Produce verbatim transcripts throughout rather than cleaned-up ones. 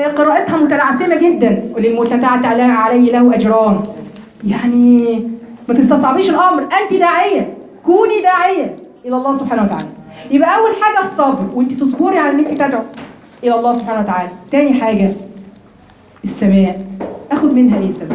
قراءتها متلعثمه جدا، وللمتتعتع عليه له اجران. يعني ما تستصعبيش الامر، انت داعيه، كوني داعيه الى الله سبحانه وتعالى. يبقى اول حاجه الصبر، وانت تصبري على ان انت تدعو الى الله سبحانه وتعالى. تاني حاجه السماء، اخد منها ايه سماء؟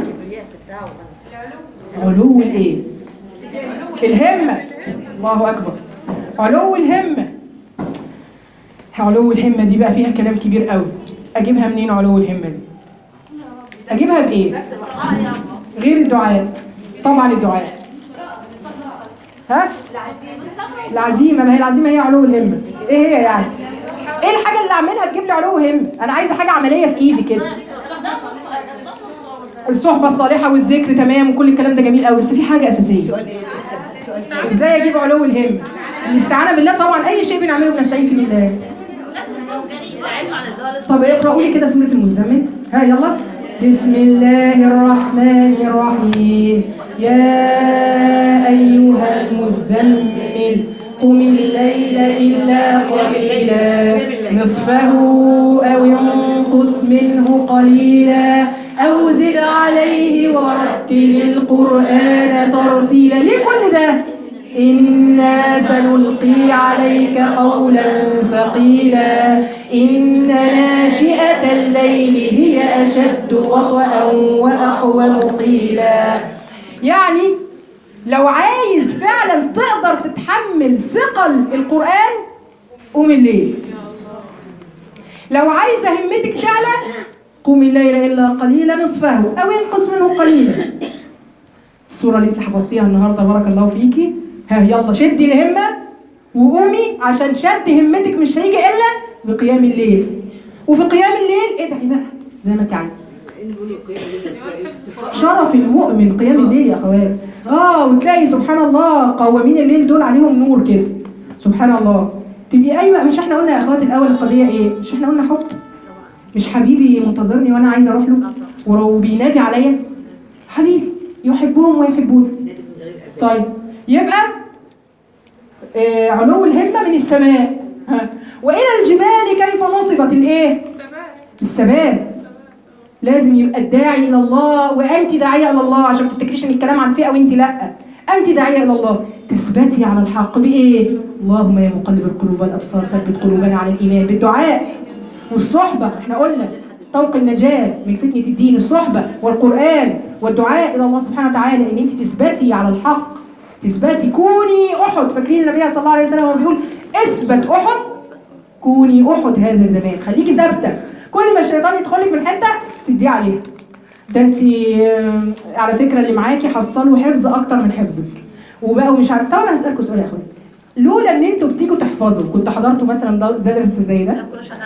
علو الايه؟ الهمه. الله اكبر، علو الهمه. علو الهمه دي بقى فيها كلام كبير قوي. اجيبها منين علو الهمه دي؟ اجيبها بايه غير الدعاء؟ طبعا الدعاء. ها؟ العزيمه. ما هي العزيمه هي علو الهمه. ايه هي يعني؟ ايه الحاجه اللي اعملها تجيب لي علو همه؟ انا عايزه حاجه عمليه في ايدي كده. الصحبه الصالحه والذكر تمام وكل الكلام ده جميل قوي، بس في حاجه اساسيه. ازاي اجيب علو الهمه؟ الاستعانه بالله طبعا. اي شيء بنعمله بنستعين فيه بالله. طب اقرأوا لي كده سورة المزمل. ها يلا. بسم الله الرحمن الرحيم. يا أيها المزمل قم الليل إلا قليلا نصفه أو ينقص منه قليلا أو زد عليه ورتل القرآن ترتيلا. ليه كل ده؟ إنا سنلقي عليك قولا ثقيلا إن ناشئة الليل هي أشد وطئا وأقوم قيلا. يعني لو عايز فعلا تقدر تتحمل ثقل القرآن قوم الليل. لو عايزة همتك تعلى قوم الليل إلا قليلا نصفه أو ينقص منه قليلا. السورة اللي انت حفظتيها النهاردة بارك الله فيكي. ها يلا شدي الهمة وقومي، عشان شد همتك مش هيجي إلا بقيام الليل. وفي قيام الليل ادعي بقى زي ما انت عايزة. شرف المؤمن قيام الليل يا اخوات. اه وتلاقي سبحان الله قوامين الليل دول عليهم نور كده سبحان الله. تبقي ايوه. مش احنا قلنا يا اخوات الاول القضيه ايه؟ مش احنا قلنا حب؟ مش حبيبي منتظرني وانا عايزه اروح له وبينادي عليا حبيبي يحبهم ويحبون. طيب يبقى آه علو الهمه من السماء. ها والى الجبال كيف نصبت الايه؟ الثبات. لازم يبقى الداعي الى الله وانت داعيه الى الله، عشان ما تفتكريش ان الكلام عن فئه وانت لا. انت داعيه الى الله، تثبتي على الحق بايه؟ اللهم يا مقلب القلوب والابصار ثبت قلوبنا على الايمان. بالدعاء والصحبه. احنا قلنا طوق النجاه من فتنه الدين الصحبه والقران والدعاء الى الله سبحانه وتعالى، ان انت تثبتي على الحق، تثبتي. كوني احد. فاكرين النبي صلى الله عليه وسلم وهو بيقول اثبت احد كوني احد هذا الزمان. خليكي ثابته. كل ما الشيطان يدخل لك في الحته سديه عليه. ده انت على فكره اللي معاكي حصلوا حفظ اكتر من حفظك وبقوا مش عارف. طب انا هسالكم سؤال يا اخويا، لولا ان انتوا بتيجوا تحفظوا كنت حضرتوا مثلا درس زي ده؟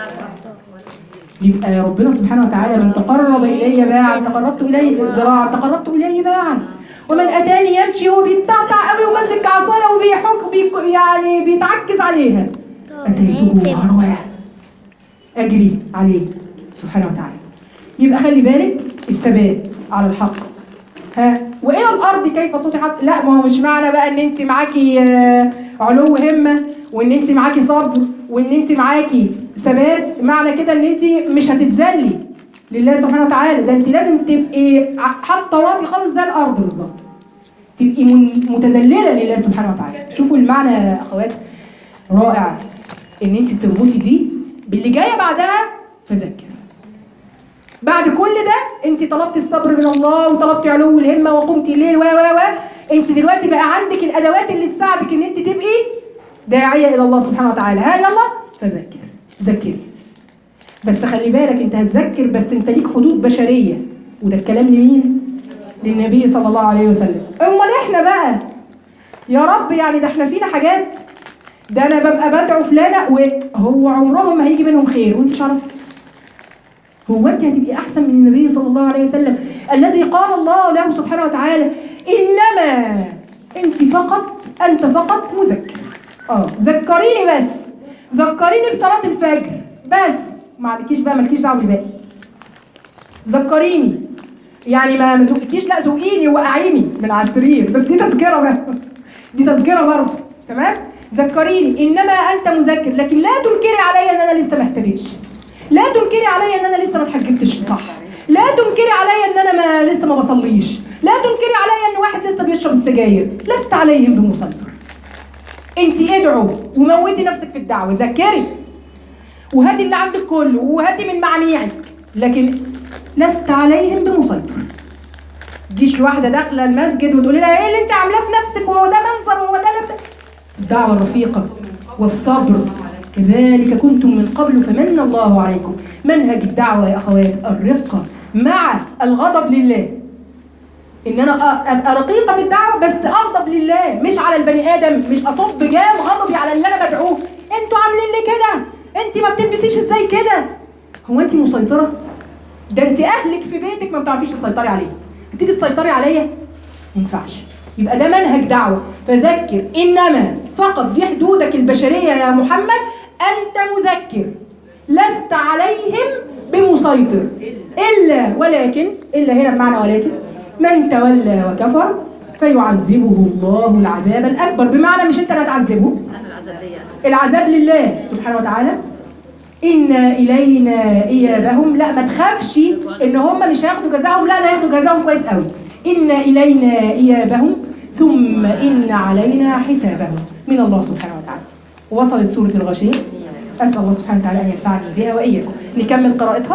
يبقى ربنا سبحانه وتعالى من تقرب الي باعا تقربت اليه ذراعا تقربت اليه باعا ومن اتاني يمشي وهو بيتعتع قوي وماسك عصايه وبيحك بي يعني بيتعكز عليها اتيته هرواه اجري عليه سبحانه وتعالى. يبقى خلي بالك الثبات على الحق. ها والى الارض كيف سطحت. لا ما هو مش معنى بقى ان انت معاكي علو همه وان انت معاكي صبر وان انت معاكي ثبات معنى كده ان انت مش هتتذلي لله سبحانه وتعالى. ده انت لازم تبقي حاطه واطي خالص زي الارض بالظبط، تبقي متذلله لله سبحانه وتعالى. شوفوا المعنى يا اخوات رائع، ان انت تربطي دي باللي جايه بعدها. فذكر بعد كل ده انت طلبتي الصبر من الله وطلبتي علو الهمه وقمتي الليل و و و انت دلوقتي بقى عندك الادوات اللي تساعدك ان انت تبقي داعيه الى الله سبحانه وتعالى. ها يلا فذكر. ذكري بس خلي بالك انت هتذكر بس انت ليك حدود بشريه، وده الكلام لمين؟ للنبي صلى الله عليه وسلم. امال احنا بقى يا رب يعني ده احنا فينا حاجات، ده انا ببقى بدعو فلانه وهو عمرهم ما هيجي منهم خير وانت مش عارفه. هو انت هتبقي احسن من النبي صلى الله عليه وسلم الذي قال الله له سبحانه وتعالى انما انت فقط انت فقط مذكر. اه ذكريني بس، ذكريني بصلاه الفجر بس، ما عندكيش بقى مالكيش دعوه بالباقي. ذكريني يعني ما ما زقكيش، لا زقيني وقعيني من على السرير بس دي تذكره بقى دي تذكره برضه تمام. ذكريني انما انت مذكر، لكن لا تنكري عليا ان انا لسه ما اهتديتش، لا تنكري عليا ان انا لسه ما اتحجبتش. السجاير لست عليهم بمسيطر. انت ادعوا وموتي نفسك في الدعوه، ذكري وهاتي اللي عندك كله وهاتي من معاميعك، لكن لست عليهم بمسيطر. تجيش واحده داخله المسجد وتقولي لها ايه اللي انت عاملاه في نفسك وهو ده منظر وهو ده لبس. الدعوه الرفيقه والصبر، كذلك كنتم من قبل فمن الله عليكم. منهج الدعوه يا اخوات الرقه مع الغضب لله. ان انا ابقى رقيقه في الدعوه بس اغضب لله، مش على البني ادم، مش اصب جام غضبي على اللي انا بدعوه. انتوا عاملين لي كده، انت ما بتلبسيش ازاي كده. هو انت مسيطره؟ ده انت اهلك في بيتك ما بتعرفيش تسيطري عليه، بتيجي تسيطري عليا؟ ما ينفعش. يبقى ده منهج دعوه. فذكر انما فقط دي حدودك البشريه يا محمد، انت مذكر لست عليهم بمسيطر الا ولكن، الا هنا بمعنى ولكن، من تولى وكفر فيعذبه الله العذاب الاكبر. بمعنى مش انت اللي هتعذبه، العذاب لله سبحانه وتعالى. إن إلينا إيابهم، لا ما تخافش إن هم مش هياخدوا جزاهم، لا ده هياخدوا جزاهم كويس قوي. إن إلينا إيابهم ثم إن علينا حسابهم من الله سبحانه وتعالى. وصلت سورة الغاشية، أسأل الله سبحانه وتعالى أن ينفعني بها وإياكم. نكمل قراءتها.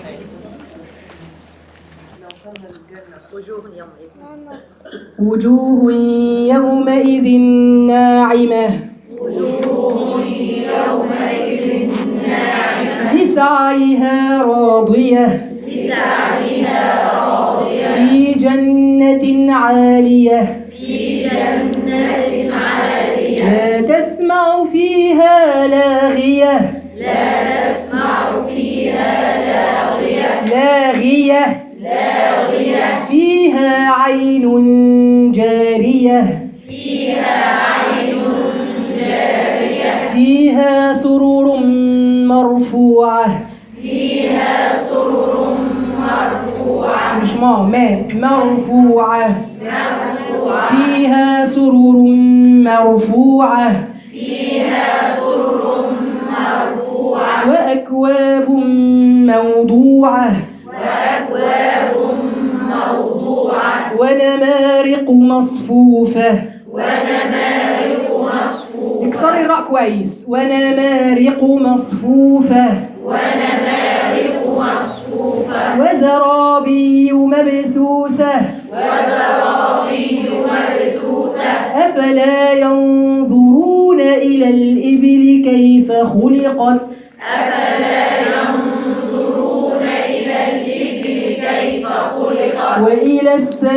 وجوه يومئذ ناعمة، وجوه يومئذ ناعمة لسعيها راضية، لسعيها راضية في جنة عالية، في جنة عالية لا تسمع فيها لاغية، لا تسمع فيها لاغية، لاغية لاغية فيها عين جارية، فيها عين جارية فيها سرور مرفوعة، فيها سرور مرفوعة مش ما ما مرفوعة، مرفوعة فيها سرور مرفوعة، فيها سرور مرفوعة وأكواب موضوعة، وأكواب موضوعة ونمارق مصفوفة، ونمارق مصفوفة اكسري الراء كويس، ونمارق مصفوفة، ونمارق مصفوفة وزرابي مبثوثة، وزرابي مبثوثة أفلا ينظرون إلى الإبل كيف خلقت، أفلا ينظرون إلى الإبل كيف خلقت وإلى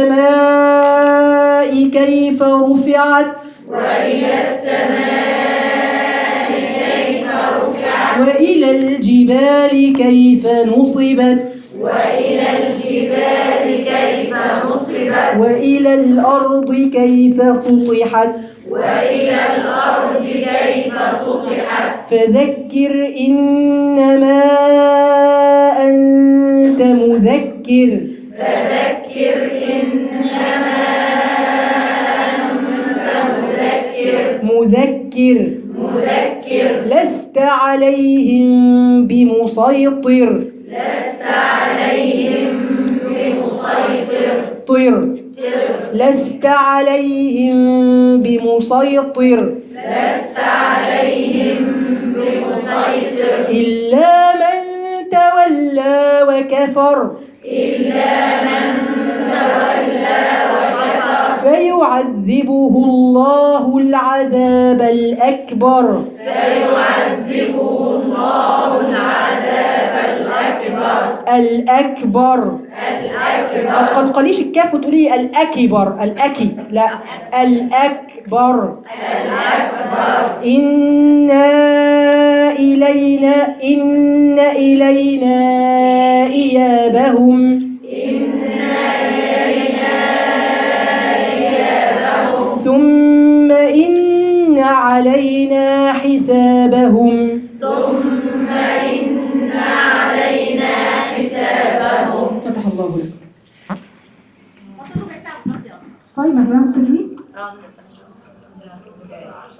السماء كيف رفعت، وإلى السماء كيف رفعت وإلى الجبال كيف نصبت، وإلى الجبال كيف نصبت وإلى الأرض كيف سطحت، وإلى الأرض كيف سطحت فذكر إنما أنت مذكر، فذكر إنما أنت مذكر، مذكر مذكر لست عليهم بمسيطر، لست عليهم بمسيطر طر لست عليهم بمسيطر، لست عليهم بمسيطر إلا من تولى وكفر، إلا من تولى وكفر فيعذبه الله العذاب الأكبر، فيعذبه الله العذاب الأكبر الأكبر الأكبر ما تقلقليش الكاف وتقولي الأكبر، الأكي لا الأكبر الأكبر إنا إلينا إن إلينا إيابهم، إنا إلينا إيابهم ثم إن علينا حسابهم، ثم إن علينا حسابهم. فتح الله لكم. طيب ما هناخد تجويد؟